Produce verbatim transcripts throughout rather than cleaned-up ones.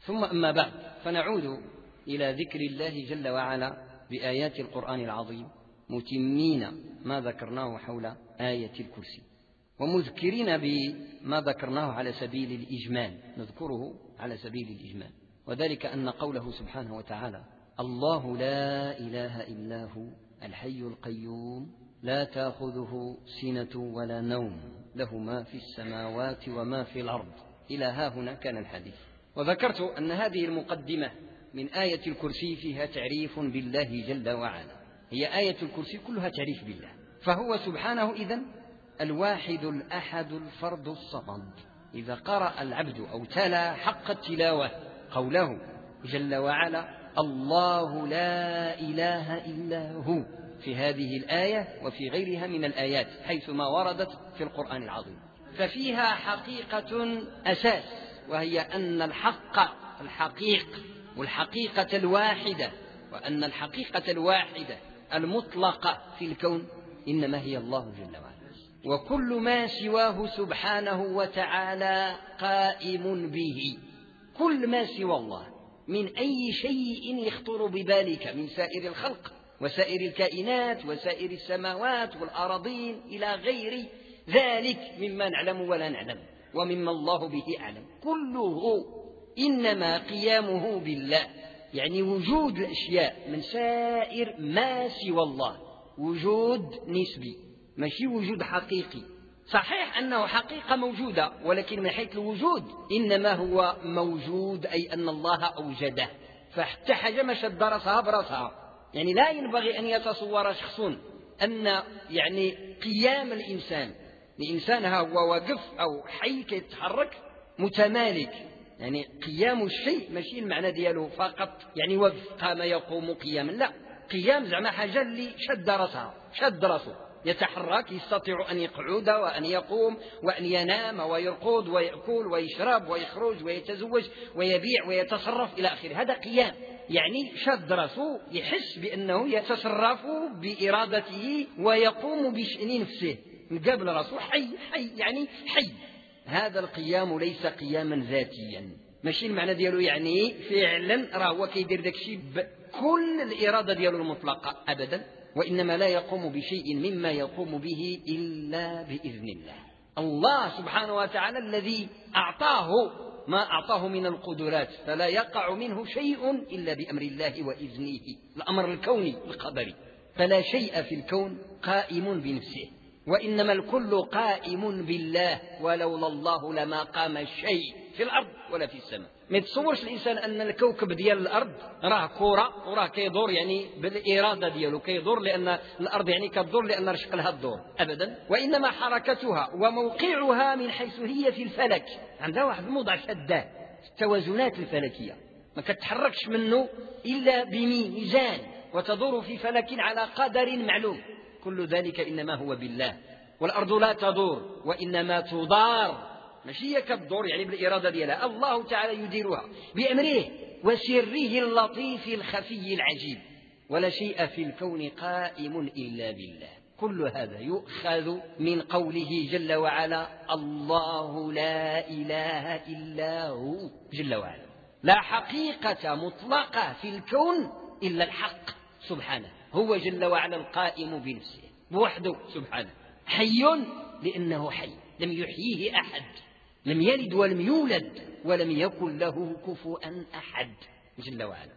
ثم أما بعد، فنعود إلى ذكر الله جل وعلا بآيات القرآن العظيم، متمين ما ذكرناه حول آية الكرسي، ومذكرين بما ذكرناه على سبيل الإجمال، نذكره على سبيل الإجمال، وذلك أن قوله سبحانه وتعالى: الله لا إله إلا هو الحي القيوم لا تأخذه سنة ولا نوم له ما في السماوات وما في الأرض، إلى ها هنا كان الحديث. وذكرت أن هذه المقدمة من آية الكرسي فيها تعريف بالله جل وعلا، هي آية الكرسي كلها تعريف بالله، فهو سبحانه إذن الواحد الأحد الفرد الصمد. إذا قرأ العبد أو تلا حق التلاوة قوله جل وعلا: الله لا إله إلا هو، في هذه الآية وفي غيرها من الآيات حيثما وردت في القرآن العظيم، ففيها حقيقة أساس، وهي أن الحق الحقيق والحقيقة الواحدة، وأن الحقيقة الواحدة المطلقة في الكون إنما هي الله جل وعلا، وكل ما سواه سبحانه وتعالى قائم به. كل ما سوى الله من أي شيء يخطر ببالك من سائر الخلق وسائر الكائنات وسائر السماوات والأراضين إلى غير ذلك مما نعلم ولا نعلم ومما الله به أعلم، كله إنما قيامه بالله، يعني وجود الأشياء من سائر ما سوى الله وجود نسبي، ماشي وجود حقيقي. صحيح أنه حقيقة موجودة، ولكن من حيث الوجود إنما هو موجود، أي أن الله أوجده، فحتى حاجة ما شد رأسها برأسها. يعني لا ينبغي أن يتصور شخص أن يعني قيام الإنسان الإنسان هو واقف أو حي كيتحرك متمالك، يعني قيام الشيء ماشي المعنى دياله فقط يعني وقف قام يقوم قياما، لا، قيام زعما حاجة اللي شد رأسها شد رأسه يتحرك، يستطيع أن يقعد وأن يقوم وأن ينام ويرقد ويأكل ويشرب ويخرج ويتزوج ويبيع ويتصرف إلى آخره، هذا قيام، يعني شد رأسه يحس بأنه يتصرف بإرادته ويقوم بشأن نفسه من قبل رأسه حي حي يعني حي. هذا القيام ليس قياما ذاتيا، ماشي المعنى ديالو يعني فعلا راه هو كيدير داك الشيء بكل الإرادة ديالو المطلقة أبدا، وإنما لا يقوم بشيء مما يقوم به إلا بإذن الله. الله سبحانه وتعالى الذي أعطاه ما أعطاه من القدرات، فلا يقع منه شيء إلا بأمر الله وإذنه، الأمر الكوني القدري، فلا شيء في الكون قائم بنفسه، وإنما الكل قائم بالله، ولولا الله لما قام الشيء في الأرض ولا في السماء. ما يتصورش الإنسان أن الكوكب ديال الأرض راه كرة وراه كيدور يعني بالإرادة ديالو كيدور لأن الأرض يعني كتدور لأن رشق لها الدور أبدا، وإنما حركتها وموقعها من حيث هي في الفلك عندها واحد الموضع شداه، التوازنات الفلكية ما كتحركش منه إلا بميزان وتدور في فلك على قدر معلوم، كل ذلك إنما هو بالله. والأرض لا تدور وإنما تدار، ماشي هي كتدور يعني بالإرادة ديالها، الله تعالى يديرها بأمره وسره اللطيف الخفي العجيب، ولا شيء في الكون قائم إلا بالله. كل هذا يؤخذ من قوله جل وعلا: الله لا إله إلا هو جل وعلا، لا حقيقة مطلقة في الكون إلا الحق سبحانه، هو جل وعلا القائم بنفسه بوحده سبحانه، حي لأنه حي لم يحييه أحد، لم يلد ولم يولد ولم يكن له كفوا أحد جل وعلا،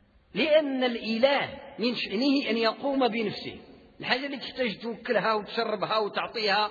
لأن الإله من شأنه أن يقوم بنفسه، الحاجة اللي تحتاج توكلها وتشربها وتعطيها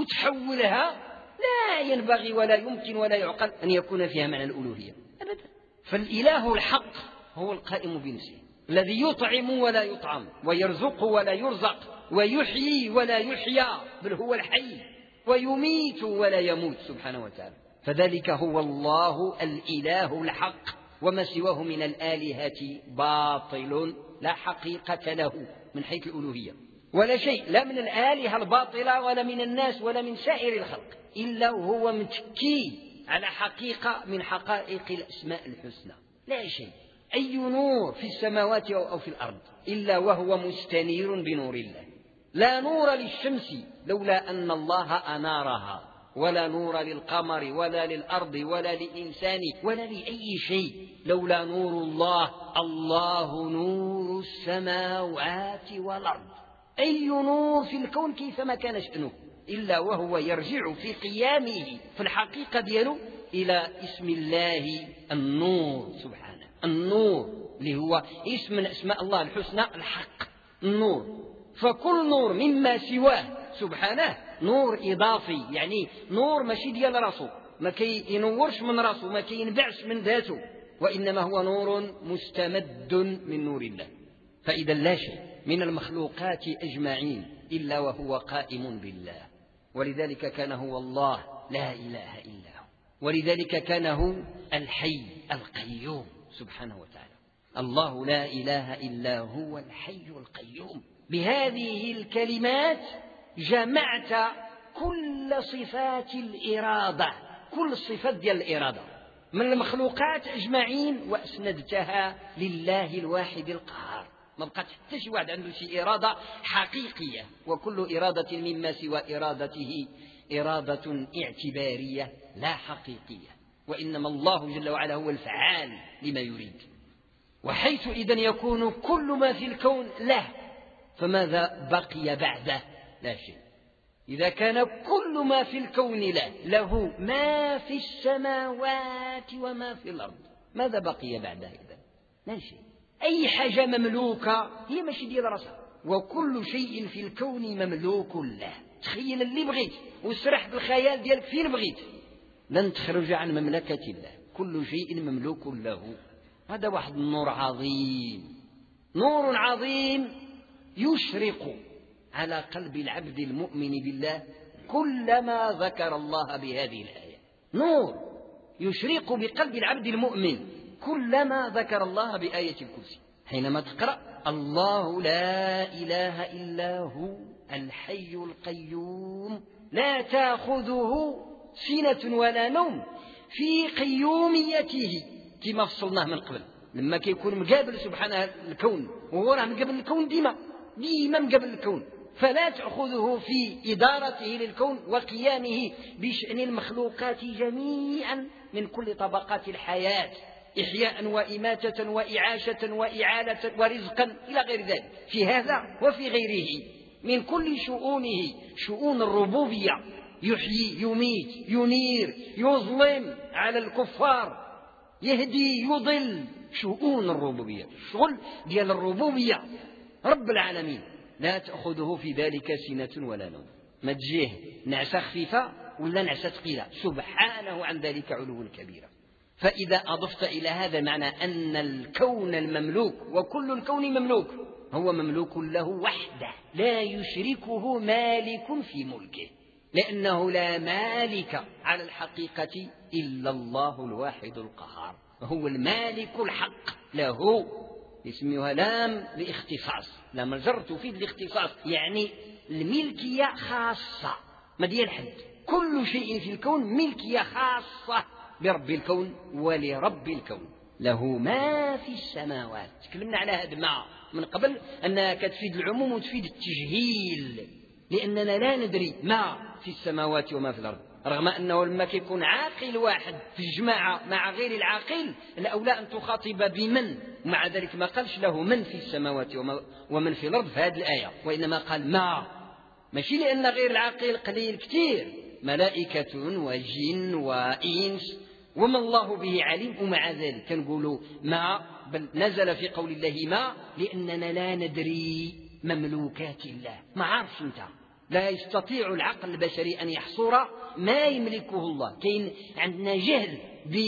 وتحولها لا ينبغي ولا يمكن ولا يعقل أن يكون فيها معنى الألوهية أبدا. فالإله الحق هو القائم بنفسه، الذي يطعم ولا يطعم ويرزق ولا يرزق ويحيي ولا يحيى، بل هو الحي، ويميت ولا يموت سبحانه وتعالى، فذلك هو الله الإله الحق، وما سواه من الآلهة باطل لا حقيقة له من حيث الألوهية، ولا شيء لا من الآلهة الباطلة ولا من الناس ولا من سائر الخلق إلا وهو متكي على حقيقة من حقائق الأسماء الحسنى، لا شيء، أي نور في السماوات أو في الأرض إلا وهو مستنير بنور الله، لا نور للشمس لولا أن الله أنارها، ولا نور للقمر ولا للأرض ولا للإنسان ولا لأي شيء لولا نور الله. الله نور السماوات والأرض. أي نور في الكون كيفما كان شأنه إلا وهو يرجع في قيامه في الحقيقة دياله إلى اسم الله النور سبحانه. النور اللي هو اسم من أسماء الله الحسنى الحق النور. فكل نور مما سواه سبحانه نور إضافي، يعني نور ماشي ديال راسه، ما كينورش من راسه، ما كينبعش من ذاته، وإنما هو نور مستمد من نور الله. فإذا لا شيء من المخلوقات أجمعين إلا وهو قائم بالله، ولذلك كان هو الله لا إله إلا هو، ولذلك كان هو الحي القيوم سبحانه وتعالى. الله لا إله إلا هو الحي القيوم. بهذه الكلمات جمعت كل صفات الإرادة، كل الصفات ديال الإرادة من المخلوقات أجمعين وأسندتها لله الواحد القهار. ما بقات حتى شي واحد عنده شي إرادة حقيقية، وكل إرادة مما سوى إرادته إرادة اعتبارية لا حقيقية، وإنما الله جل وعلا هو الفعال لما يريد. وحيث إذن يكون كل ما في الكون له، فماذا بقي بعده؟ لا شيء. إذا كان كل ما في الكون له، له ما في السماوات وما في الأرض، ماذا بقي بعده إذن؟ لا شيء. أي حاجة مملوكة هي ماشي ديال راسها، وكل شيء في الكون مملوك له. تخيل اللي بغيت واسرح بالخيال ديالك فين بغيت، لن تخرج عن مملكة الله. كل شيء مملوك له. هذا واحد النور عظيم، نور عظيم يشرق على قلب العبد المؤمن بالله كلما ذكر الله بهذه الآية. نور يشرق بقلب العبد المؤمن كلما ذكر الله بآية الكرسي. حينما تقرأ الله لا إله إلا هو الحي القيوم لا تأخذه سنة ولا نوم في قيوميته، كما فصلناه من قبل لما كيكون مقابل سبحانه الكون، وهو راه مقابل الكون ديما ديما مقابل الكون، فلا تأخذه في إدارته للكون وقيامه بشأن المخلوقات جميعا من كل طبقات الحياة، إحياء وإماتة وإعاشة وإعالة ورزقا إلى غير ذلك، في هذا وفي غيره من كل شؤونه، شؤون الربوبية، يحيي يميت ينير يظلم على الكفار يهدي يضل، شؤون الربوبية، الشغل ديال الربوبية رب العالمين لا تأخذه في ذلك سنة ولا نوم. ما تجيه نعسة خفيفة ولا نعسة ثقيلة، سبحانه عن ذلك علوا كبيرا. فإذا أضفت إلى هذا معنى أن الكون المملوك وكل الكون مملوك هو مملوك له وحده، لا يشركه مالك في ملكه، لأنه لا مالك على الحقيقة إلا الله الواحد القهار، هو المالك الحق له. اسمها لام لاختصاص، لام الجر تفيد الاختصاص، يعني الملكية خاصة ما ديال حد. كل شيء في الكون ملكية خاصة برب الكون ولرب الكون. له ما في السماوات، تكلمنا على هذا ما من قبل أنها كتفيد العموم وتفيد التجهيل، لأننا لا ندري ما في السماوات وما في الأرض، رغم أنه لما يكون عاقل واحد في الجماعة مع غير العاقل الأولى أن تخاطب بمن، ومع ذلك ما قالش له من في السماوات ومن في الأرض في هذه الآية، وإنما قال ما، ماشي لأن غير العاقل قليل كثير، ملائكة وجن وإنس وما الله به عليم، ومع ذلك كنقولوا ما، بل نزل في قول الله ما لأننا لا ندري مملوكات الله، ما عارفش انت، لا يستطيع العقل البشري أن يحصر ما يملكه الله، كاين عندنا جهل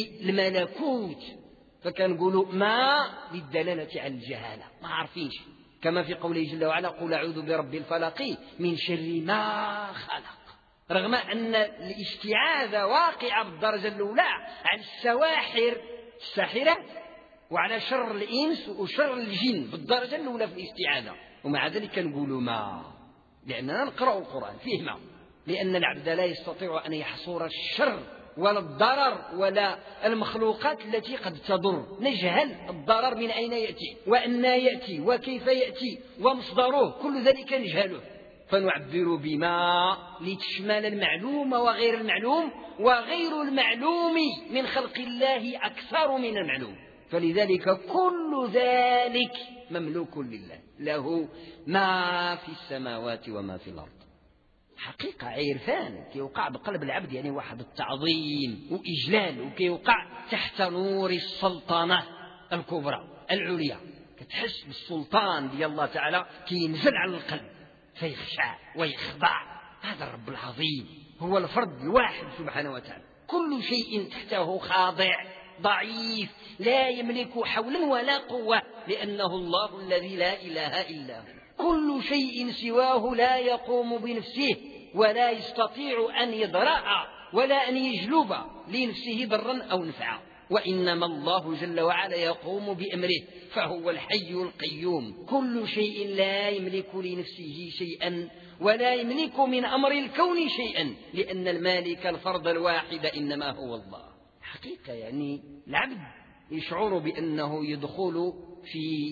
بالملكوت، فكنقولوا ما للدلالة على الجهالة، ما عارفينش، كما في قوله جل وعلا قل أعوذ برب الفلق من شر ما خلق، رغم أن الاستعاذة واقعة بالدرجة الأولى على السواحر الساحرات وعلى شر الإنس وشر الجن بالدرجة الأولى في الاستعاذة، ومع ذلك نقولوا ما، لأننا نقرأ القرآن فيه ما، لأن العبد لا يستطيع أن يحصر الشر ولا الضرر ولا المخلوقات التي قد تضر، نجهل الضرر من أين يأتي وأن يأتي وكيف يأتي ومصدره، كل ذلك نجهله، فنعبر بما لتشمل المعلوم وغير المعلوم، وغير المعلوم من خلق الله أكثر من المعلوم، فلذلك كل ذلك مملوك لله، له ما في السماوات وما في الأرض. حقيقة عرفان كيوقع بقلب العبد، يعني واحد التعظيم وإجلال، وكيوقع تحت نور السلطنة الكبرى العليا، كتحس بالسلطان ديال الله تعالى كينزل على القلب فيخشع ويخضع. هذا الرب العظيم هو الفرد الواحد سبحانه وتعالى، كل شيء تحته خاضع ضعيف لا يملك حولا ولا قوة، لأنه الله الذي لا إله إلا هو. كل شيء سواه لا يقوم بنفسه ولا يستطيع أن يضرع ولا أن يجلب لنفسه ضرا أو نفعا، وإنما الله جل وعلا يقوم بأمره، فهو الحي القيوم. كل شيء لا يملك لنفسه شيئا ولا يملك من أمر الكون شيئا، لأن المالك الفرد الواحد إنما هو الله. حقيقة يعني العبد يشعر بأنه يدخل في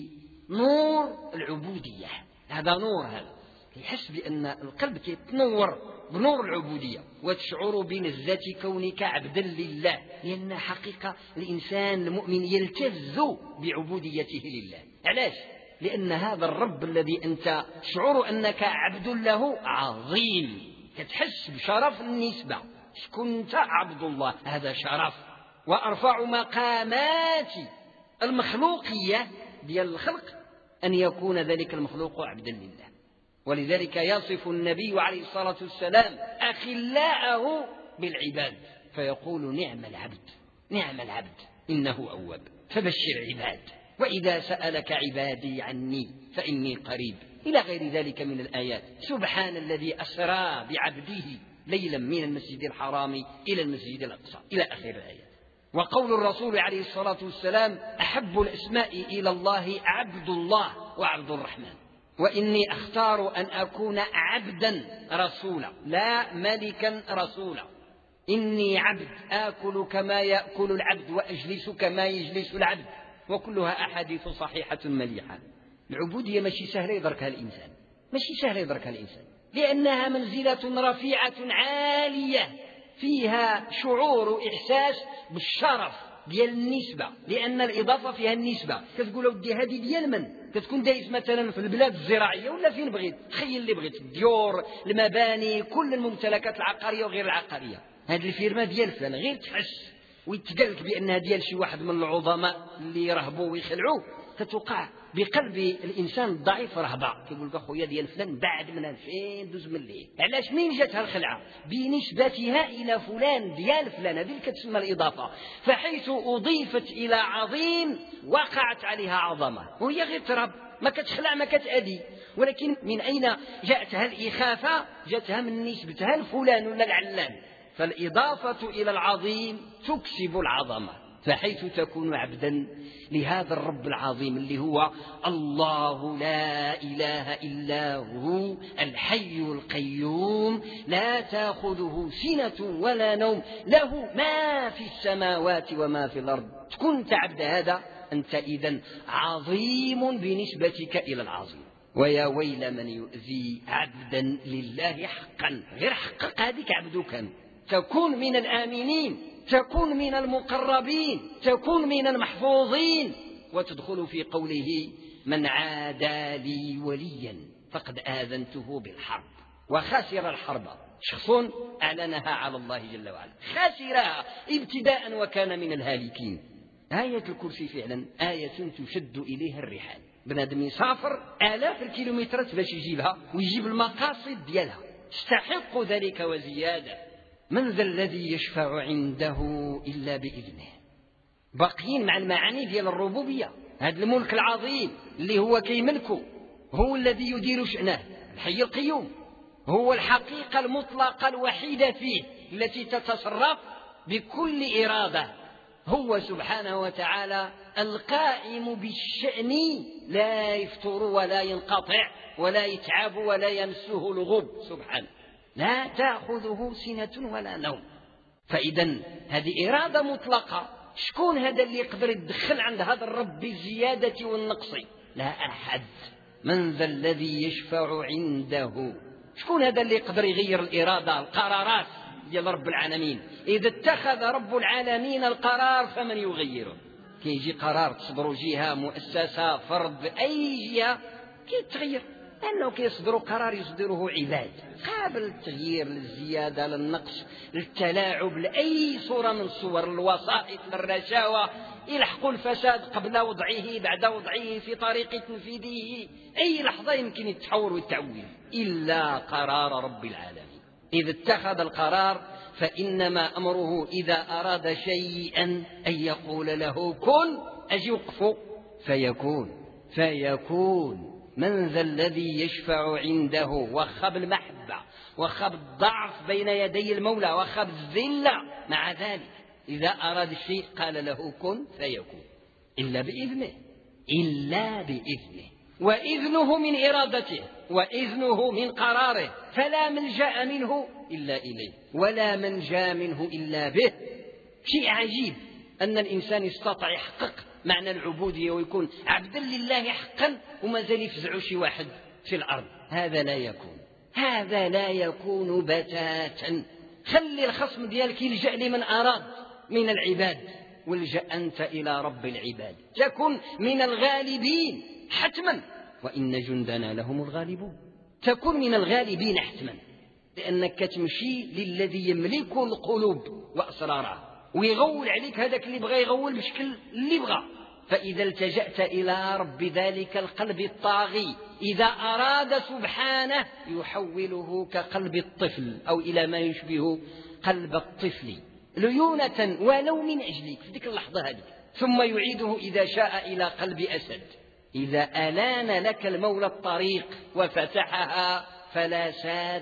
نور العبودية، هذا نور، هذا يحس بأن القلب يتنور بنور العبودية، وتشعر بنزة كونك عبدا لله، لأن حقيقة الإنسان المؤمن يلتز بعبوديته لله. علاش؟ لأن هذا الرب الذي أنت تشعر أنك عبد له عظيم، كتحس بشرف النسبة، كنت عبد الله، هذا شرف. وأرفع مقامات المخلوقية ديال الخلق أن يكون ذلك المخلوق عبدا لله، ولذلك يصف النبي عليه الصلاة والسلام أخلاءه بالعباد فيقول نعم العبد نعم العبد إنه أواب، فبشر عباد، وإذا سألك عبادي عني فإني قريب، إلى غير ذلك من الآيات. سبحان الذي أسرى بعبده ليلا من المسجد الحرام إلى المسجد الأقصى، إلى آخر الآيات. وقول الرسول عليه الصلاة والسلام أحب الأسماء إلى الله عبد الله وعبد الرحمن، وإني أختار أن أكون عبدا رسولا لا ملكا رسولا. إني عبد آكل كما يأكل العبد وأجلس كما يجلس العبد، وكلها أحاديث صحيحة مليحة. العبودية ماشي سهلة يدركها الإنسان، ماشي سهلة يدركها الإنسان، لأنها منزلة رفيعة عالية فيها شعور إحساس بالشرف ديال النسبة، لأن الإضافة فيها النسبة. كتقول ودي هذه ديال من؟ كتكون دايس مثلا في البلاد الزراعية ولا فين بغيت، تخيل اللي بغيت، الديور، المباني، كل الممتلكات العقارية وغير العقارية، هذه الفيرما ديال فلان، غير تحس ويتقالك بأنها ديال شي واحد من العظماء اللي يرهبوا ويخلعوه، كتوقع بقلب الإنسان الضعيف رهبة، كيقول لك أخويا ديال فلان بعد من فين دوز من الليل. علاش؟ مين جاتها الخلعة؟ بنسبتها إلى فلان ديال فلان، هذه كتسمى الإضافة. فحيث أضيفت إلى عظيم وقعت عليها عظمة، وهي غير تراب، ما كتخلع ما كتأذي، ولكن من أين جاءتها الإخافة؟ جاءتها من نسبتها لفلان ولا العلان. فالإضافة إلى العظيم تكسب العظمة، فحيث تكون عبدا لهذا الرب العظيم اللي هو الله لا إله إلا هو الحي القيوم لا تأخذه سنة ولا نوم له ما في السماوات وما في الأرض، تكون عبد هذا أنت إذن عظيم بنسبتك إلى العظيم. ويا ويل من يؤذي عبدا لله حقا، غير حقق هذيك عبدك، تكون من الآمنين، تكون من المقربين، تكون من المحفوظين، وتدخل في قوله من عادى لي وليا فقد آذنته بالحرب. وخسر الحرب شخص أعلنها على الله جل وعلا، خسرها ابتداء وكان من الهالكين. آية الكرسي فعلا آية تشد إليها الرحال، بنادم يسافر آلاف الكيلومترات باش يجيبها ويجيب المقاصد ديالها، تستحق ذلك وزيادة. من ذا الذي يشفع عنده إلا بإذنه. باقيين مع المعاني ديال الربوبية، هذا الملك العظيم اللي هو كيملكه، هو الذي يدير شأنه، الحي القيوم، هو الحقيقة المطلقة الوحيدة فيه التي تتصرف بكل إرادة، هو سبحانه وتعالى القائم بالشأن لا يفتر ولا ينقطع ولا يتعب ولا يمسه لغوب سبحانه، لا تأخذه سنة ولا نوم. فإذا هذه إرادة مطلقة، شكون هذا اللي يقدر يدخل عند هذا الرب بالزيادة والنقص؟ لا أحد. من ذا الذي يشفع عنده شكون هذا اللي يقدر يغير الإرادة القرارات ديال رب العالمين؟ إذا اتخذ رب العالمين القرار فمن يغيره؟ كيجي قرار تصدر جهة مؤسسة فرد أي جهة كيتغير، لأنه كيصدروا قرار يصدره عباد قابل للتغيير للزيادة للنقص للتلاعب لأي صورة من صور الوسائط للرشاوى، يلحق الفساد قبل وضعه بعد وضعه في طريق تنفيذه، أي لحظة يمكن يتحول ويتعويل إلا قرار رب العالمين. إذا اتخذ القرار فإنما أمره إذا أراد شيئا أن يقول له كن أجي وقفوا فيكون فيكون. من ذا الذي يشفع عنده وخب المحبة وخب الضعف بين يدي المولى وخب الذلة، مع ذلك إذا أراد الشيء قال له كن فيكون إلا بإذنه إلا بإذنه، وإذنه من إرادته وإذنه من قراره، فلا ملجأ منه إلا إليه ولا منجا منه إلا به. شيء عجيب أن الإنسان يستطيع يحقق معنى العبودية ويكون عبدا لله حقا وما زال يفزع شي واحد في الأرض. هذا لا يكون هذا لا يكون بتاتا. خلي الخصم ديالك يلجأ لمن أراد من العباد، والجأ أنت إلى رب العباد تكن من الغالبين حتما، وإن جندنا لهم الغالبون. تكن من الغالبين حتما، لأنك تمشي للذي يملك القلوب وأسرارها ويغول عليك هذاك اللي بغى يغول بشكل اللي بغى. فإذا التجأت إلى رب ذلك القلب الطاغي إذا أراد سبحانه يحوله كقلب الطفل أو إلى ما يشبه قلب الطفل ليونة ولو من أجلك في ذيك اللحظة هذه، ثم يعيده إذا شاء إلى قلب أسد. إذا ألان لك المولى الطريق وفتحها فلا ساد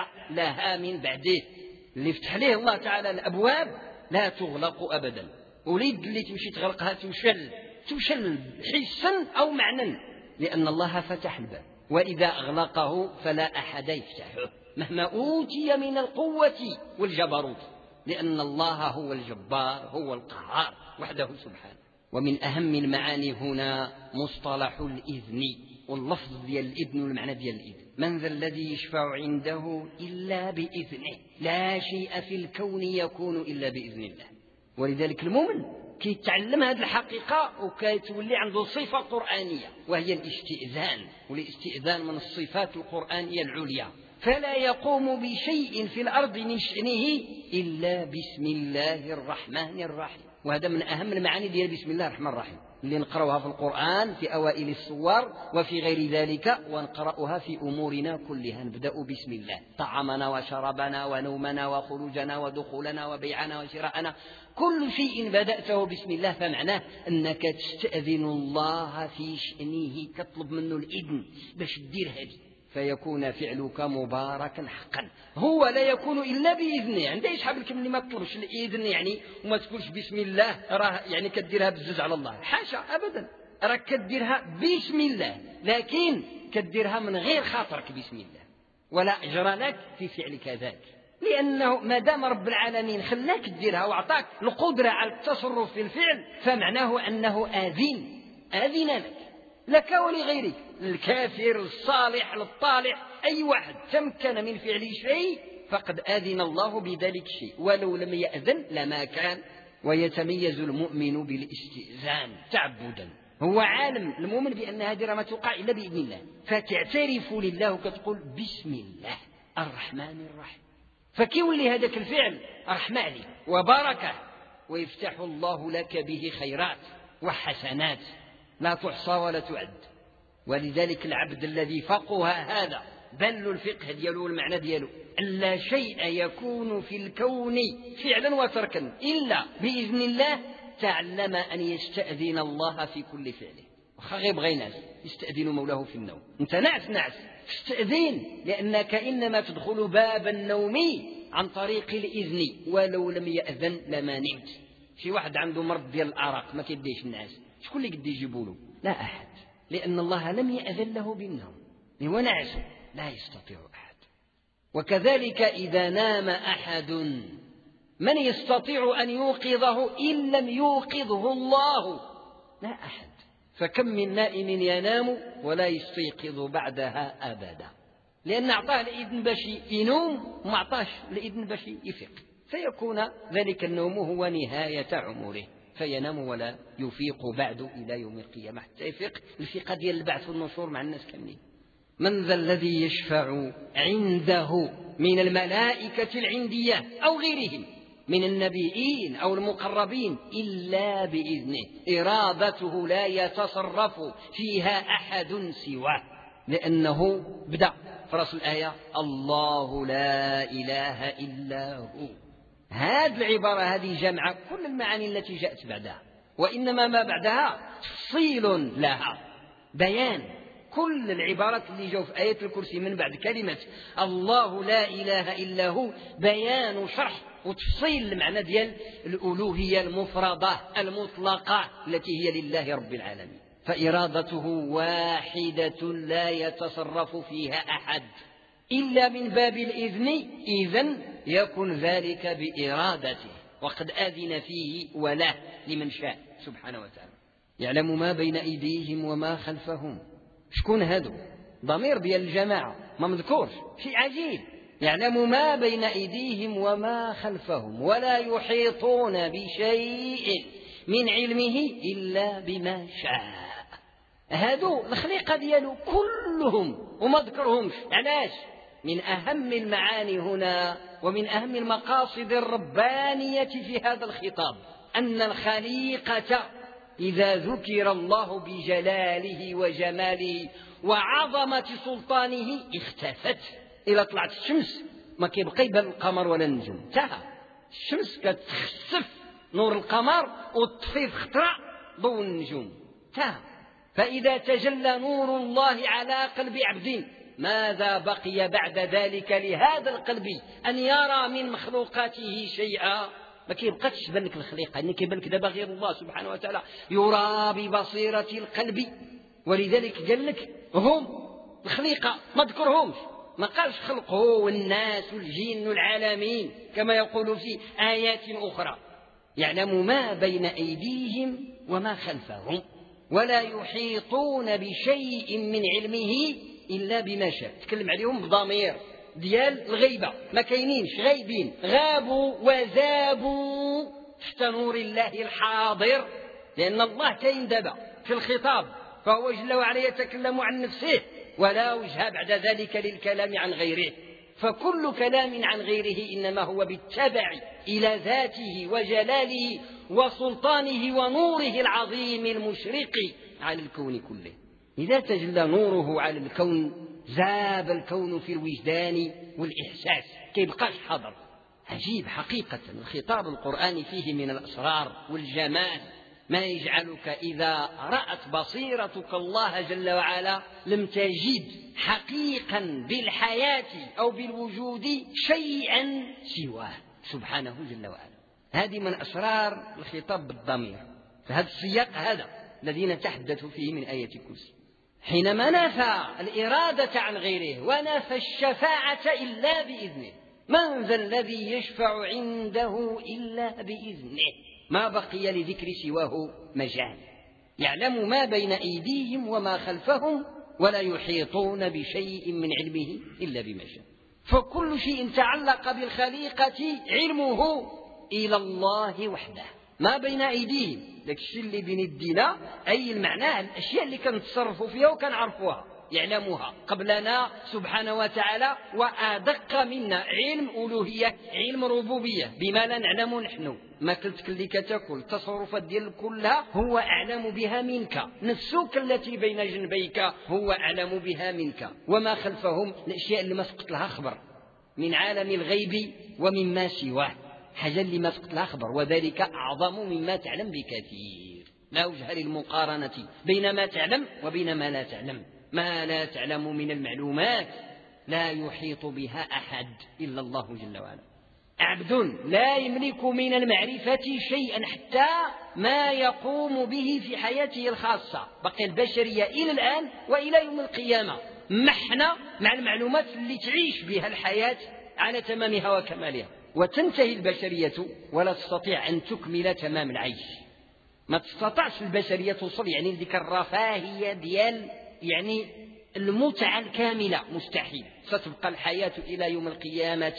لها من بعده. اللي فتح ليه الله تعالى الأبواب لا تغلق أبدا، وليد اللي تمشي تغلقها تمشل تمشل حسا أو معنى، لأن الله فتح الباب، وإذا أغلقه فلا أحد يفتحه مهما أوتي من القوة والجبروت، لأن الله هو الجبار هو القهار وحده سبحانه. ومن أهم المعاني هنا مصطلح الإذن، واللفظ ديال الإذن والمعنى ديال الإذن. من ذا الذي يشفع عنده إلا بإذنه، لا شيء في الكون يكون إلا بإذن الله. ولذلك المؤمن كيتعلم هذه الحقيقة وكيتولي عنده صفة قرآنية وهي الاستئذان، والاستئذان من الصفات القرآنية العليا. فلا يقوم بشيء في الأرض من شأنه إلا بسم الله الرحمن الرحيم. وهذا من أهم المعاني ديال بسم الله الرحمن الرحيم اللي نقرأها في القرآن في أوائل السور وفي غير ذلك، ونقرأها في أمورنا كلها. نبدأ بسم الله، طعامنا وشرابنا ونومنا وخروجنا ودخولنا وبيعنا وشراءنا، كل شيء بدأته بسم الله فمعناه أنك تستأذن الله في شأنه، كتطلب منه الإذن باش دير هذه، فيكون فعلك مباركا حقا. هو لا يكون إلا بإذنه. عندها يسحب لك اللي ما تطلبش الإذن يعني وما تقولش بسم الله راه يعني كديرها بزز على الله، حاشا أبدا، راك كديرها بسم الله، لكن كديرها من غير خاطرك بسم الله، ولا أجر لك في فعلك ذاك، لأنه ما دام رب العالمين خلاك تديرها وأعطاك القدرة على التصرف في الفعل فمعناه أنه آذن آذن لك لك ولغيرك، للكافر للصالح للطالح، أي واحد تمكن من فعل شيء فقد آذن الله بذلك الشيء، ولو لم يأذن لما كان. ويتميز المؤمن بالاستئذان تعبدا، هو عالم المؤمن بأن هذه ما توقع إلا بإذن الله، فتعترف لله وكتقول بسم الله الرحمن الرحيم، فكيولي هذاك الفعل رحمة عليك وبركة، ويفتح الله لك به خيرات وحسنات لا تحصى ولا تعد. ولذلك العبد الذي فقه هذا بل الفقه ديالو والمعنى ديالو أن لا شيء يكون في الكون فعلا وتركا إلا بإذن الله، تعلم أن يستأذن الله في كل فعله. وخا غير بغي ناس يستأذن مولاه في النوم، انت نعس نعس تستأذن، لأنك إنما تدخل باب النوم عن طريق الإذن، ولو لم يأذن لما نمت. شي واحد عنده مرض ديال الأرق ما كيديش الناس، شكون اللي قد يجيبوا له؟ لا أحد، لأن الله لم يأذن له بالنوم، هو نعس لا يستطيع أحد. وكذلك إذا نام أحد من يستطيع أن يوقظه إن لم يوقظه الله؟ لا أحد. فكم من نائم ينام ولا يستيقظ بعدها أبدا. لأن أعطاه الإذن باش ينوم وما أعطاش الإذن باش يفيق، فيكون ذلك النوم هو نهاية عمره، فينام ولا يفيق بعد إلى يوم القيامة حتى يفيق الفقه ديال البعث والنشور مع الناس كاملين. من ذا الذي يشفع عنده من الملائكة العندية أو غيرهم من النبيين أو المقربين إلا بإذنه، إرادته لا يتصرف فيها أحد سواه، لأنه بدأ في رأس الآية الله لا إله إلا هو. هذه العبارة هذه جمع كل المعاني التي جاءت بعدها، وإنما ما بعدها تفصيل لها، بيان كل العبارات اللي جو في آية الكرسي من بعد كلمة الله لا إله إلا هو، بيان وشرح وتفصيل المعنى ديال الألوهية المفردة المطلقة التي هي لله رب العالمين. فإرادته واحدة لا يتصرف فيها أحد إلا من باب الإذن، إذن يكون ذلك بإرادته، وقد أذن فيه وله لمن شاء سبحانه وتعالى. يعلم ما بين أيديهم وما خلفهم. شكون هذو؟ ضمير ديال الجماعة ما مذكورش، شيء عجيب. يعلم ما بين أيديهم وما خلفهم ولا يحيطون بشيء من علمه إلا بما شاء. هذو الخليقة ديالو كلهم وما ذكرهمش. علاش؟ من أهم المعاني هنا ومن أهم المقاصد الربانية في هذا الخطاب أن الخليقة إذا ذكر الله بجلاله وجماله وعظمة سلطانه اختفت. إذا طلعت الشمس ما كيبقى يبان القمر ولا النجم، انتهى. الشمس كتخسف نور القمر وتطفي في خطرة ضوء النجوم، انتهى. فإذا تجلى نور الله على قلب عبد ماذا بقي بعد ذلك لهذا القلب أن يرى من مخلوقاته شيئا؟ ما كيبقاش تبان لك الخليقة، إن كيبان لك دابا غير الله سبحانه وتعالى يرى ببصيرة القلب. ولذلك قال لك هم الخليقة ما ذكرهمش، ما قالش خلقه والناس والجن والعالمين كما يقول في آيات أخرى. يعلم ما بين أيديهم وما خلفهم ولا يحيطون بشيء من علمه إلا بما شاء. تكلم عليهم بضمير ديال الغيبة، ما كاينينش، غايبين، غابوا وذابوا تحت نور الله الحاضر، لأن الله كاين دابا في الخطاب، فهو جل وعلا يتكلم عن نفسه ولا وجه بعد ذلك للكلام عن غيره. فكل كلام عن غيره إنما هو بالتبع إلى ذاته وجلاله وسلطانه ونوره العظيم المشرق على الكون كله. إذا تجلى نوره على الكون زاب الكون في الوجدان والإحساس، كيبقاش حضر. عجيب حقيقة الخطاب القرآني فيه من الأسرار والجمال ما يجعلك إذا رأت بصيرتك الله جل وعلا لم تجد حقيقا بالحياة أو بالوجود شيئا سواه سبحانه جل وعلا. هذه من أسرار الخطاب بالضمير في هذا السياق هذا الذي نتحدث فيه من آية الكرسي. حينما نفى الإرادة عن غيره ونفى الشفاعة إلا بإذنه، من ذا الذي يشفع عنده إلا بإذنه، ما بقي لذكر سواه مجال. يعلم ما بين أيديهم وما خلفهم ولا يحيطون بشيء من علمه إلا بما شاء. فكل شيء تعلق بالخليقة علمه إلى الله وحده. ما بين أيديهم داك الشيء اللي بين يدينا، أي المعنى الأشياء اللي كنتصرفوا فيها وكنعرفوها يعلمها قبلنا سبحانه وتعالى، وأدق منا علم ألوهية علم ربوبية بما لا نعلم نحن. ما كلتك اللي كتاكل التصرفات ديال كلها هو أعلم بها منك، نفسك التي بين جنبيك هو أعلم بها منك. وما خلفهم الأشياء اللي ما سقط لها خبر من عالم الغيب ومما سواه، حاجة اللي ما سقط لها خبر، وذلك أعظم مما تعلم بكثير. لا وجه للمقارنة بين ما تعلم وبين ما لا تعلم. ما لا تعلم من المعلومات لا يحيط بها أحد إلا الله جل وعلا. عبد لا يملك من المعرفة شيئا حتى ما يقوم به في حياته الخاصة. بقي البشرية إلى الآن وإلى يوم القيامة محنة مع المعلومات اللي تعيش بها الحياة على تمامها وكمالها، وتنتهي البشرية ولا تستطيع أن تكمل تمام العيش. ما تستطيعش البشرية توصل يعني لذيك الرفاهية ديال يعني المتعة الكاملة مستحيل. ستبقى الحياة إلى يوم القيامة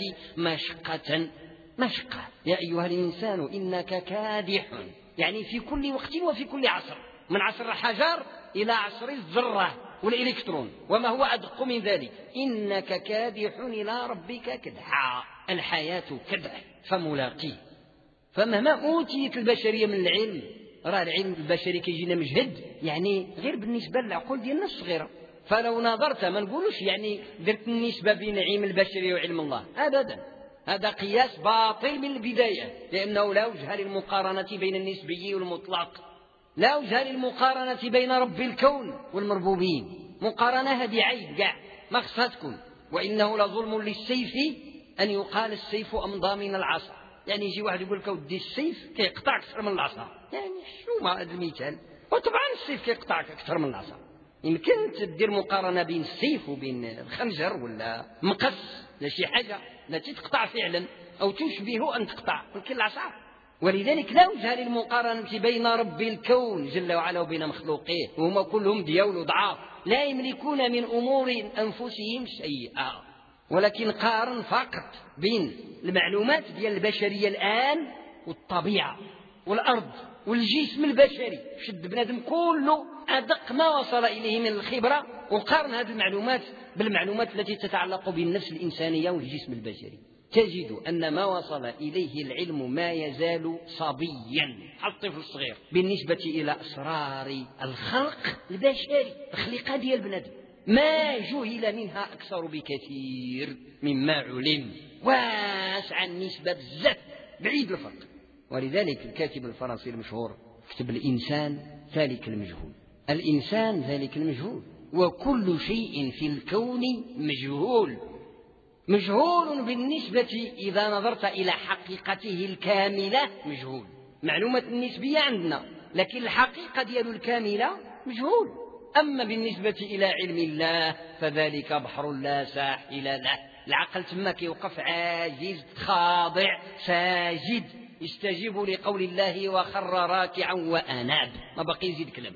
مشقة مشقة. يا أيها الإنسان إنك كادح، يعني في كل وقت وفي كل عصر، من عصر الحجر إلى عصر الذرة والإلكترون وما هو أدق من ذلك، إنك كادح إلى ربك كدحا. الحياة كدح فملاقيه. فمهما أوتيت البشرية من العلم، راه العلم البشري كيجينا مجهد، يعني غير بالنسبة للعقول ديالنا الصغيرة. فلو نظرت، ما نقولوش يعني درت النسبة بين علم البشري وعلم الله، أبدا، هذا قياس باطل من البداية، لأنه لا وجه للمقارنة بين النسبي والمطلق، لا وجه للمقارنة بين رب الكون والمربوبين. مقارنة هذه عيب كاع ما خصها تكون. وإنه لظلم للسيف أن يقال السيف أمضى من العصا، يعني يجي واحد يقول لك ودي السيف كيقطع أكثر من العصا، يعني شو ما هذا المثال؟ وطبعا السيف كيقطعك أكثر من العصا. يمكن تدير مقارنة بين السيف وبين الخنجر ولا مقص لا شي حاجة لا تقطع فعلا أو تشبه أن تقطع، ولكن العصا. ولذلك لا وجه للمقارنة بين رب الكون جل وعلا وبين مخلوقيه، وهم كلهم ديول ضعاف لا يملكون من أمور أنفسهم شيئا. ولكن قارن فقط بين المعلومات ديال البشرية الآن والطبيعة والأرض والجسم البشري، شد بنادم كله أدق ما وصل إليه من الخبرة، وقارن هذه المعلومات بالمعلومات التي تتعلق بالنفس الإنسانية والجسم البشري، تجد أن ما وصل إليه العلم ما يزال صبيا الطفل الصغير بالنسبة إلى أسرار الخلق البشري، الخليقة ديال البنادم ما جهل منها أكثر بكثير مما علم، واسع النسبة بزاف، بعيد الفرق. ولذلك الكاتب الفرنسي المشهور كتب الإنسان ذلك المجهول، الإنسان ذلك المجهول، وكل شيء في الكون مجهول، مجهول بالنسبة إذا نظرت إلى حقيقته الكاملة مجهول. معلومة النسبية عندنا، لكن الحقيقة ديال الكاملة مجهول. أما بالنسبة إلى علم الله فذلك بحر لا ساحل له. العقل تما كيوقف عاجز خاضع ساجد، يستجيب لقول الله وخر راكعا وأناب، ما بقي يزيد كلام.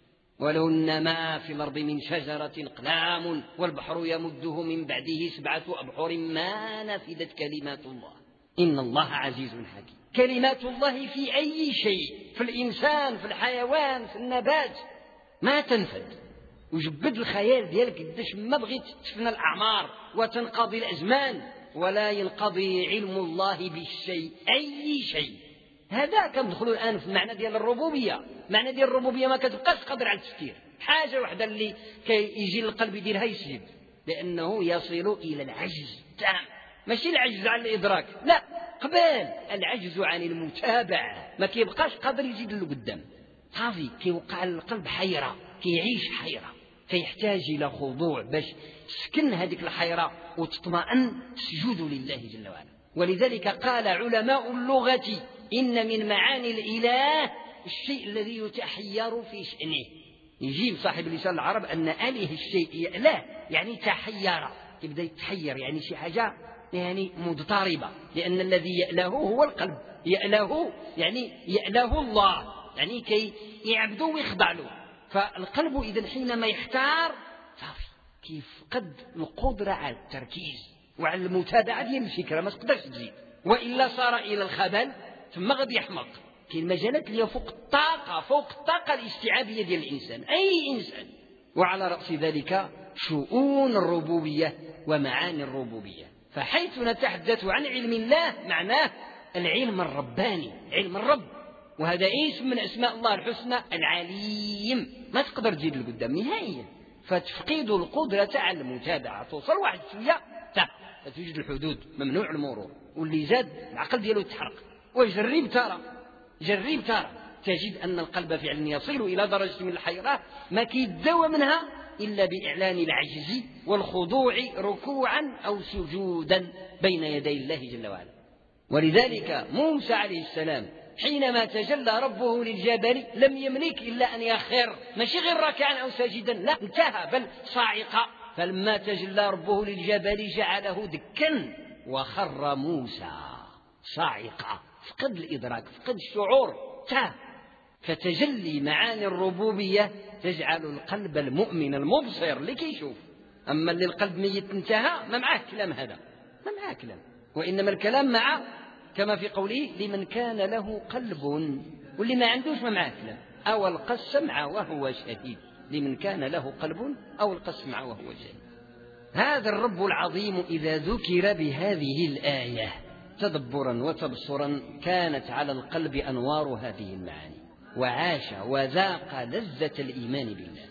ولو أن ما في الأرض من شجرة أقلام والبحر يمده من بعده سبعة أبحر ما نفدت كلمات الله إن الله عزيز حكيم. كلمات الله في أي شيء، في الإنسان، في الحيوان، في النبات، ما تنفد. وجبد الخيال ديالك قداش ما بغيت تفنى الأعمار وتنقضي الأزمان ولا ينقضي علم الله بالشيء، أي شيء. هذا كندخلوا الآن في المعنى ديال الربوبية. معنى ديال الربوبية ما كتبقاش قادر على التفكير، حاجة واحدة اللي كيجي للقلب يديرها يسجد، لأنه يصل إلى العجز تام، ماشي العجز عن الإدراك، لا، قبل العجز عن المتابعة، ما كيبقاش قادر يزيد له قدام، صافي كيوقع القلب حيرة، كيعيش حيرة، كيحتاج إلى خضوع باش تسكن هذيك الحيرة وتطمئن تسجد لله جل وعلا. ولذلك قال علماء اللغة إن من معاني الإله الشيء الذي يتحير في شأنه. يجيب صاحب لسان العرب أن آله الشيء يأله، يعني تحير، يبدأ يتحير، يعني شي حاجة يعني مضطربة، لأن الذي يأله هو القلب، يأله يعني يأله الله، يعني كي يعبده ويخضع له. فالقلب إذن حينما يحتار صافي كيف قد القدرة على التركيز وعلى المتابعة ديال الفكرة، ما تقدرش تزيد، وإلا صار إلى الخبل ثم غادي يحمق. كاين مجالات اللي فوق الطاقة، فوق الطاقة الاستيعابية ديال الإنسان، أي إنسان. وعلى رأس ذلك شؤون الربوبية ومعاني الربوبية. فحيث نتحدث عن علم الله معناه العلم الرباني، علم الرب، وهذا اسم من أسماء الله الحسنى العليم، ما تقدر تزيد لقدام نهائيا. فتفقد القدرة على المتابعة، توصل واحد شوية فتوجد الحدود، ممنوع المرور، واللي زاد العقل ديالو يتحرق. وجرب ترى جرب ترى تجد أن القلب فعلا يصل إلى درجة من الحيرة ما كيداوى منها إلا بإعلان العجز والخضوع ركوعا أو سجودا بين يدي الله جل وعلا. ولذلك موسى عليه السلام حينما تجلى ربه للجبل لم يملك إلا أن يخر، ماشي غير راكعا أو ساجدا، لا، انتهى بل صاعقا. فلما تجلى ربه للجبل جعله دكا وخر موسى صاعقا، فقد الإدراك، فقد الشعور، تاه. فتجلي معاني الربوبية تجعل القلب المؤمن المبصر لكي يشوف. أما اللي القلب ميت انتهى ما معاه كلام، هذا ما معاه كلام. وإنما الكلام مع كما في قوله لمن كان له قلب، واللي ما عندوش ما معاه كلام. أو ألقى السمع وهو شهيد، لمن كان له قلب أو ألقى السمع وهو شهيد. هذا الرب العظيم إذا ذكر بهذه الآية تدبرا وتبصرا كانت على القلب أنوار هذه المعاني، وعاش وذاق لذة الإيمان بالله،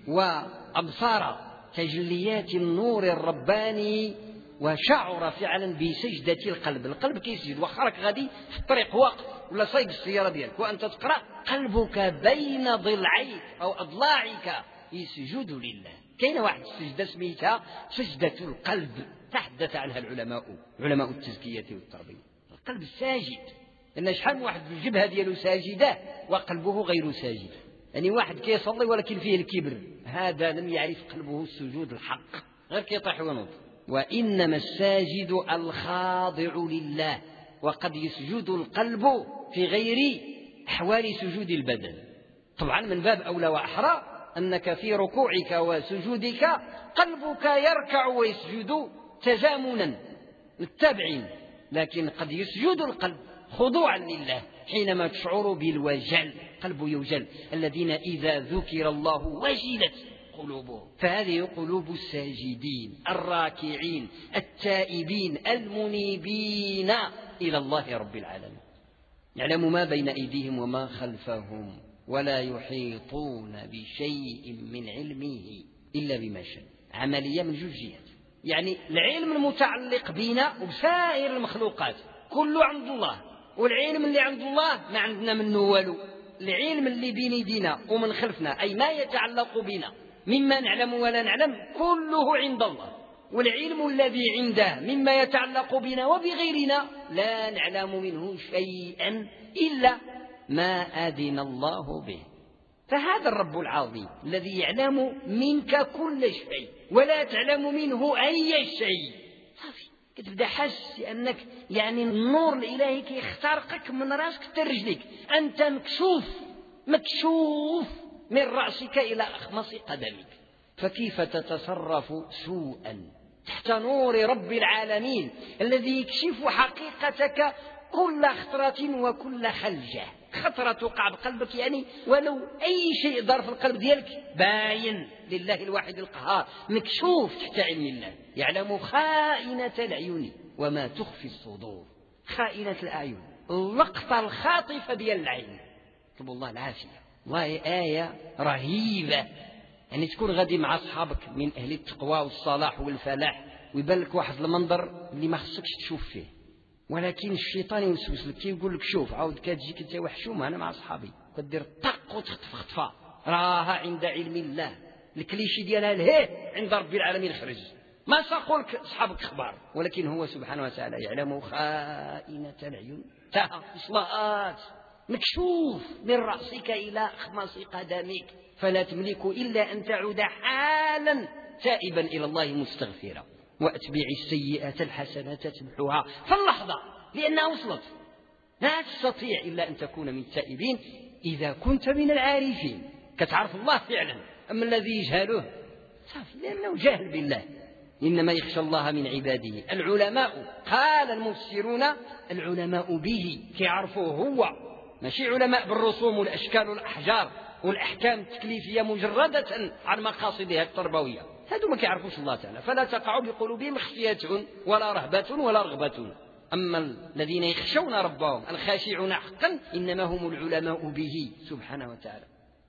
وأبصر تجليات النور الرباني، وشعر فعلا بسجدة القلب. القلب كيسجد وخرك غادي في الطريق واقف ولا صايب السيارة ديالك وأنت تقرأ، قلبك بين ضلعيك أو أضلاعك يسجد لله. كاين واحد السجدة سميتها سجدة القلب تحدث عنها العلماء علماء التزكية والتربية. القلب الساجد، لأن شحال واحد في الجبهة ديالو ساجدة وقلبه غير ساجد. يعني واحد كيصلي ولكن فيه الكبر، هذا لم يعرف قلبه السجود الحق، غير كيطيح ونوض. وإنما الساجد الخاضع لله، وقد يسجد القلب في غير أحوال سجود البدن. طبعا من باب أولى وأحرى أنك في ركوعك وسجودك قلبك يركع ويسجد تزامنا متبعين، لكن قد يسجد القلب خضوعا لله حينما تشعر بالوجل. قلب يوجل، الذين إذا ذكر الله وجلت قلوبهم. فهذه قلوب الساجدين الراكعين التائبين المنيبين إلى الله رب العالمين. يعلم ما بين أيديهم وما خلفهم ولا يحيطون بشيء من علمه إلا بما شاء. عملية من جوج جهات، يعني العلم المتعلق بنا وبسائر المخلوقات كله عند الله، والعلم اللي عند الله ما عندنا منه والو. العلم اللي بين يدينا ومن خلفنا أي ما يتعلق بنا مما نعلم ولا نعلم كله عند الله، والعلم الذي عنده مما يتعلق بنا وبغيرنا لا نعلم منه شيئا إلا ما أذن الله به. فهذا الرب العظيم الذي يعلم منك كل شيء ولا تعلم منه أي شيء، صافي كتبدا حس أنك يعني النور الإلهي كيخترقك من راسك حتى رجليك، أنت مكشوف مكشوف من رأسك إلى أخمص قدمك. فكيف تتصرف سوءا تحت نور رب العالمين الذي يكشف حقيقتك كل خطرة وكل خلجة؟ خطرة تقع بقلبك يعني ولو أي شيء دار في القلب ديالك باين لله الواحد القهار، مكشوف تحت علم الله. يعلم خائنة العيون وما تخفي الصدور. خائنة الأعين، اللقطة الخاطفة ديال العين، طلب الله العافية. والله آية رهيبة. يعني تكون غادي مع أصحابك من أهل التقوى والصلاح والفلاح ويبان لك واحد المنظر اللي ما خصكش تشوف فيه، ولكن الشيطان يوسوس لك يقول لك شوف عاود كتجيك انت وحشوم انا مع اصحابي كدير طق وتخطف خطفه راها عند علم الله. الكليشي ديالها الهيه عند رب العالمين خرج، ما ساقولك اصحابك اخبار، ولكن هو سبحانه وتعالى يعلم خائنة العيون. تاه اصلاءات مكشوف من راسك الى اخماص قدمك، فلا تملك الا ان تعود حالا تائبا الى الله مستغفرا. وأتبع السيئة الحسنة تمحوها في اللحظة لأنها وصلت. لا تستطيع إلا أن تكون من التائبين إذا كنت من العارفين كتعرف الله فعلا. أما الذي يجهله صافي لأنه جاهل بالله. إنما يخشى الله من عباده العلماء. قال المفسرون العلماء به كيعرفوه هو، ماشي علماء بالرسوم والأشكال والأحجار والأحكام التكليفية مجردة عن مقاصدها التربوية. هذو ما كيعرفوش الله تعالى، فلا تقع بقلوبهم خفية ولا رهبة ولا رغبة. أما الذين يخشون ربهم الخاشعون حقا إنما هم العلماء به سبحانه وتعالى.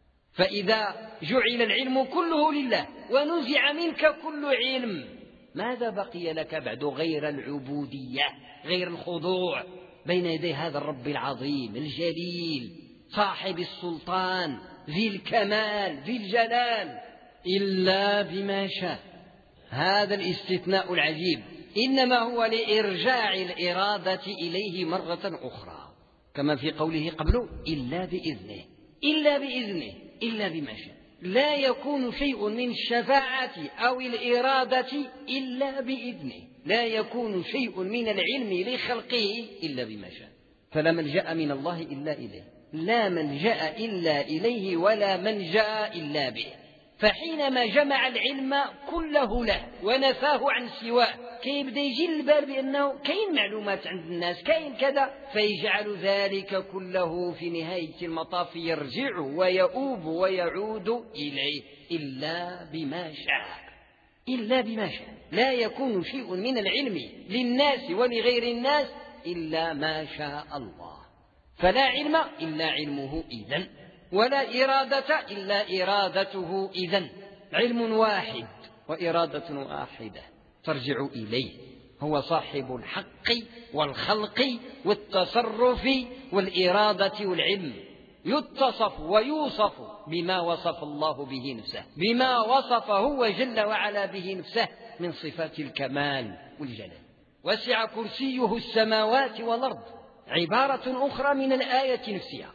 فإذا جعل العلم كله لله ونزع منك كل علم ماذا بقي لك بعد غير العبودية، غير الخضوع بين يدي هذا الرب العظيم الجليل صاحب السلطان ذي الكمال ذي الجلال؟ إلا بما شاء. هذا الاستثناء العجيب إنما هو لإرجاع الإرادة إليه مرة أخرى، كما في قوله قبله إلا بإذنه إلا بإذنه إلا بما شاء. لا يكون شيء من الشفاعة أو الإرادة إلا بإذنه، لا يكون شيء من العلم لخلقه إلا بما شاء. فلا ملجأ من الله إلا إليه، لا ملجأ إلا إليه ولا منجأ إلا به. فحينما جمع العلم كله له ونفاه عن سواه كيبدا يجي البال بأنه كاين معلومات عند الناس كاين كذا، فيجعل ذلك كله في نهاية المطاف يرجع ويؤوب ويعود إليه إلا بما شاء، إلا بما شاء. لا يكون شيء من العلم للناس ولغير الناس إلا ما شاء الله. فلا علم إلا علمه إذن، ولا إرادة إلا إرادته إذن. علم واحد وإرادة واحدة ترجع إليه، هو صاحب الحق والخلق والتصرف والإرادة والعلم. يتصف ويوصف بما وصف الله به نفسه، بما وصف هو جل وعلا به نفسه من صفات الكمال والجلال. وسع كرسيه السماوات والأرض عبارة أخرى من الآية نفسها.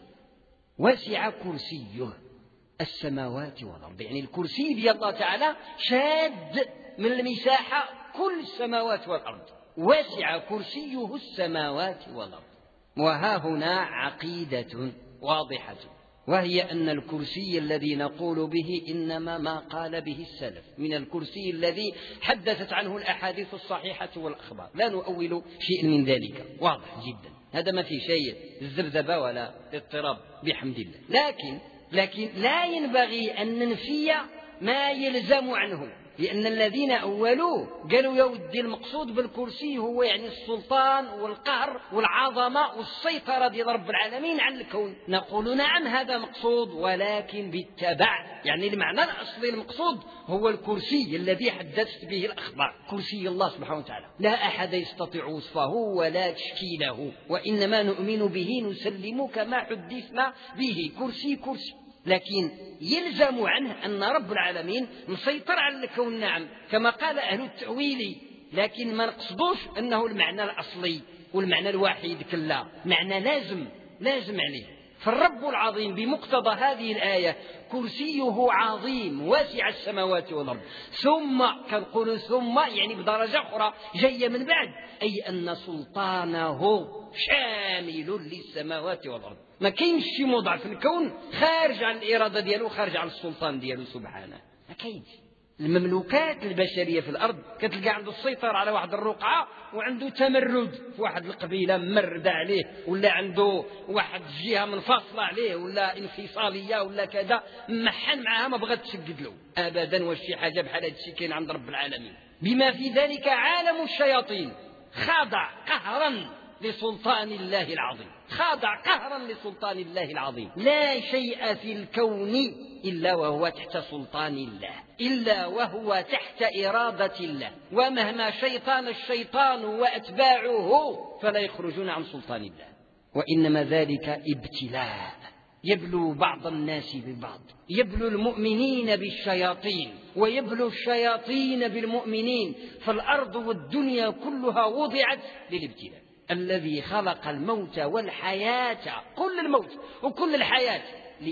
وسع كرسيه السماوات والأرض، يعني الكرسي ديال الله تعالى شاد من المساحة كل السماوات والأرض. وسع كرسيه السماوات والأرض. وها هنا عقيدة واضحة، وهي أن الكرسي الذي نقول به إنما ما قال به السلف من الكرسي الذي حدثت عنه الأحاديث الصحيحة والأخبار، لا نؤول شيء من ذلك، واضح جدا، هذا ما في شيء الذبذبة ولا اضطراب بحمد الله. لكن لكن لا ينبغي أن ننفي ما يلزم عنه، لأن الذين أولوه قالوا يا ودي المقصود بالكرسي هو يعني السلطان والقهر والعظمة والسيطرة ديال رب العالمين على الكون. نقول نعم هذا مقصود، ولكن بالتبع، يعني المعنى الأصلي المقصود هو الكرسي الذي حدثت به الأخبار، كرسي الله سبحانه وتعالى لا أحد يستطيع وصفه ولا تشكيله، وإنما نؤمن به نسلم كما حدثنا به، كرسي كرسي. لكن يلزم عنه أن رب العالمين مسيطر على الكون، نعم كما قال أهل التأويل، لكن ما نقصدوش أنه المعنى الأصلي والمعنى الوحيد، كلا، معنى لازم لازم عليه. فالرب العظيم بمقتضى هذه الآية كرسيه عظيم واسع السماوات والأرض، ثم كنقول ثم يعني بدرجة أخرى جاية من بعد، أي أن سلطانه شامل للسماوات والأرض. ما كاينش شي موضع في الكون خارج عن الإرادة ديالو، خارج عن السلطان ديالو سبحانه، ما كاينش. المملوكات البشرية في الأرض كتلقى عنده السيطرة على واحد الرقعة وعنده تمرد في واحد القبيلة مردة عليه، ولا عنده واحد الجهة منفصلة عليه، ولا انفصالية ولا كذا، محن معها ما بغات تسجد له أبدا. وشي حاجة بحال هذا الشيء كاين عند رب العالمين. بما في ذلك عالم الشياطين خاضع قهرا لسلطان الله العظيم، خاضع قهرا لسلطان الله العظيم. لا شيء في الكون إلا وهو تحت سلطان الله، إلا وهو تحت إرادة الله، ومهما شيطان الشيطان وأتباعه فلا يخرجون عن سلطان الله. وإنما ذلك ابتلاء يبلو بعض الناس ببعض، يبلو المؤمنين بالشياطين ويبلو الشياطين بالمؤمنين، فالأرض والدنيا كلها وضعت للابتلاء. الذي خلق الموت والحياة، كل الموت وكل الحياة،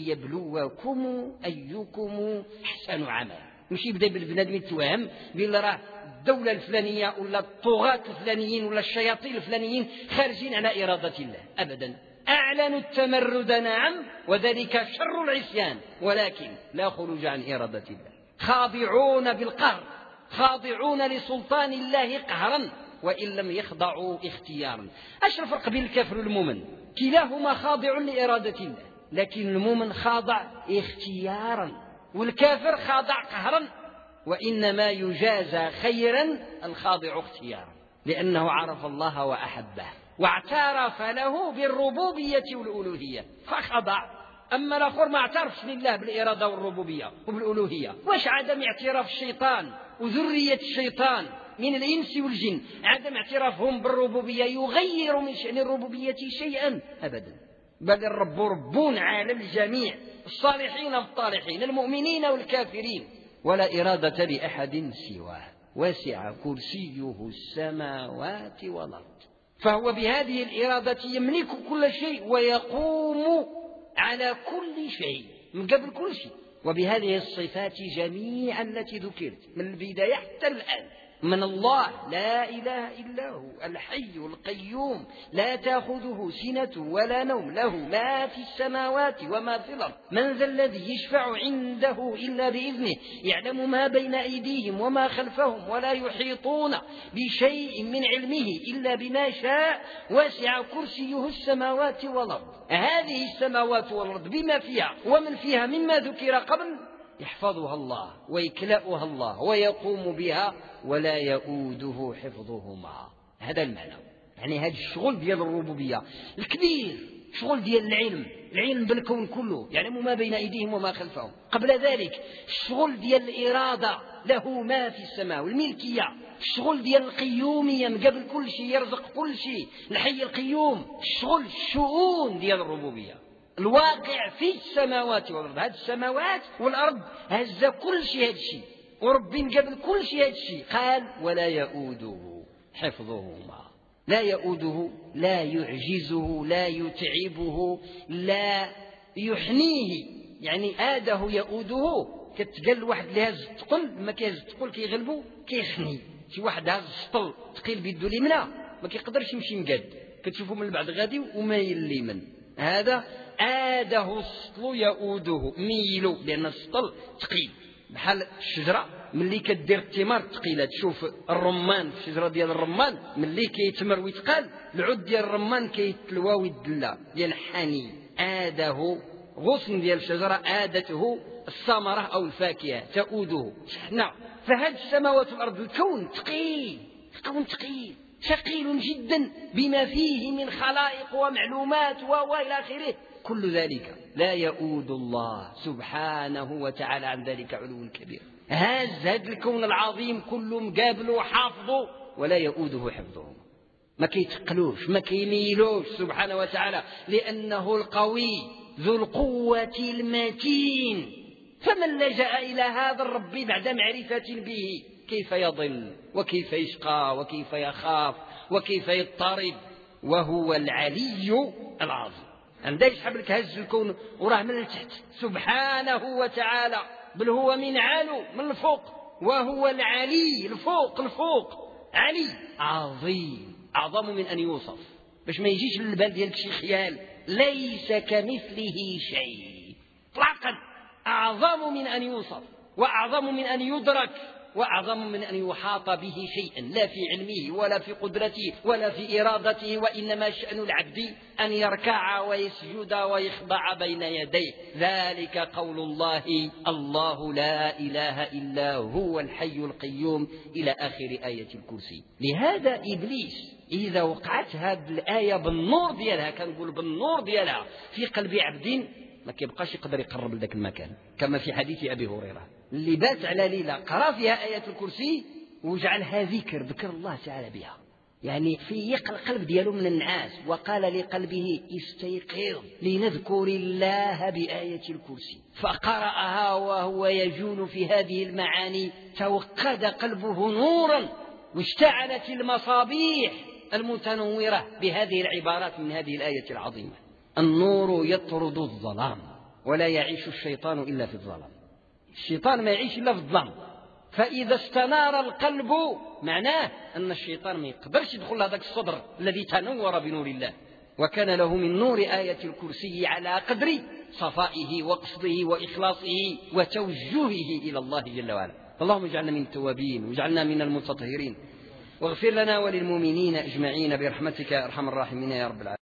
ليبلوكم أيكم أحسن عملا. مش يبدأ بالبنادم يتوهم بأن راه الدولة الفلانية ولا الطغاة الفلانيين ولا الشياطين الفلانيين خارجين على إرادة الله، أبدا. أعلنوا التمرد نعم، وذلك شر العصيان، ولكن لا خروج عن إرادة الله. خاضعون بالقهر، خاضعون لسلطان الله قهرا، وإن لم يخضعوا اختيارا. اش الفرق بين الكافر والمؤمن؟ كلاهما خاضع لإرادة الله، لكن المؤمن خاضع اختيارا، والكافر خاضع قهرا. وإنما يجازى خيرا الخاضع اختيارا، لأنه عرف الله وأحبه واعترف له بالربوبية والألوهية فخضع. أما الآخر ما اعترفش لله بالإرادة والربوبية وبالألوهية. واش عدم اعتراف الشيطان وذرية الشيطان من الإنس والجن، عدم اعترافهم بالربوبية يغير من شأن الربوبية شيئا؟ أبدا. بل الرب رب عالم الجميع، الصالحين والطالحين، المؤمنين والكافرين، ولا إرادة لأحد سواه. وسع كرسيه السماوات والأرض، فهو بهذه الإرادة يملك كل شيء ويقوم على كل شيء من قبل كل شيء، وبهذه الصفات جميعا التي ذكرت من البداية حتى الآن من الله لا إله إلا هو الحي القيوم لا تأخذه سنة ولا نوم له ما في السماوات وما في الأرض من ذا الذي يشفع عنده إلا بإذنه يعلم ما بين أيديهم وما خلفهم ولا يحيطون بشيء من علمه إلا بما شاء وسع كرسيه السماوات والأرض. هذه السماوات والأرض بما فيها ومن فيها مما ذكر قبل يحفظها الله ويكلأها الله ويقوم بها ولا يؤوده حفظهما. هذا المعنى، يعني هذا الشغل ديال الربوبية الكبير، شغل ديال العلم، العلم بالكون كله، يعلم ما بين أيديهم وما خلفهم. قبل ذلك الشغل ديال الإرادة، له ما في السماء والملكية، الشغل ديال القيومية من قبل كل شيء يرزق كل شيء، الحي القيوم، الشغل الشؤون ديال الربوبية الواقع في السماوات والأرض. هذه السماوات والأرض هز كل شيء، هذا الشيء وربي من قبل كل شيء هذا الشيء قال ولا يؤوده حفظهما. لا يؤوده، لا يعجزه، لا يتعبه، لا يحنيه. يعني آده يؤوده كتقال واحد اللي هاز الثقل ما كيهز الثقل كيغلبو كيخني. شي واحد هاز السطل ثقيل بيدو اليمنى ما كيقدرش يمشي مقاد، كتشوفوا من بعد غادي وما يلي من هذا آده السطل يؤوده ميلو، لأن السطل ثقيل بحال الشجرة ملي كدير الثمار ثقيلة. تشوف الرمان في الشجرة ديال الرمان ملي كيتمر ويتقال العود ديال الرمان كيتلوى ويدلى ديال حني. آده غصن ديال الشجرة آدته الثمرة أو الفاكهة تؤوده شحنة. فهذه السماوات والأرض الكون ثقيل، الكون ثقيل ثقيل جدا بما فيه من خلائق ومعلومات وإلى آخره. كل ذلك لا يؤود الله سبحانه وتعالى عن ذلك علو كبير. هاز هذا الكون العظيم كله مقابله وحافظه ولا يؤوده حفظه، ما كيتقلوش ما كيميلوش سبحانه وتعالى، لأنه القوي ذو القوة المتين. فمن لجأ إلى هذا الرب بعد معرفة به كيف يضل وكيف يشقى وكيف يخاف وكيف يضطرب وهو العلي العظيم. عنده يسحب لك هز الكون وراه من التحت سبحانه وتعالى، بل هو من علو من الفوق، وهو العلي الفوق الفوق علي عظيم أعظم من أن يوصف. باش ما يجيش للبال ديالك شي خيال، ليس كمثله شيء اطلاقا، أعظم من أن يوصف وأعظم من أن يدرك وأعظم من أن يحاط به شيئا، لا في علمه ولا في قدرته ولا في إرادته، وإنما شأن العبد أن يركع ويسجد ويخضع بين يديه. ذلك قول الله الله لا إله إلا هو الحي القيوم إلى آخر آية الكرسي. لهذا إبليس إذا وقعت هذه الآية بالنور ديالها، كنقول بالنور ديالها في قلب عبد، ما كيبقاش يقدر يقرب لذاك المكان، كما في حديث أبي هريرة اللي بات على ليلة قرأ فيها آية الكرسي وجعلها ذكر ذكر الله تعالى بها، يعني في القلب دياله من النعاس، وقال لقلبه استيقظ لنذكر الله بآية الكرسي، فقرأها وهو يجول في هذه المعاني توقد قلبه نورا واشتعلت المصابيح المتنورة بهذه العبارات من هذه الآية العظيمة. النور يطرد الظلام ولا يعيش الشيطان إلا في الظلام. الشيطان ما يعيش إلا في الظلام، فإذا استنار القلب معناه أن الشيطان ما يقدرش يدخل هذاك الصدر الذي تنور بنور الله. وكان له من نور آية الكرسي على قدر صفائه وقصده وإخلاصه وتوجهه إلى الله جل وعلا. اللهم اجعلنا من التوابين واجعلنا من المتطهرين، واغفر لنا وللمؤمنين أجمعين برحمتك يا أرحم الراحمين يا رب العالمين.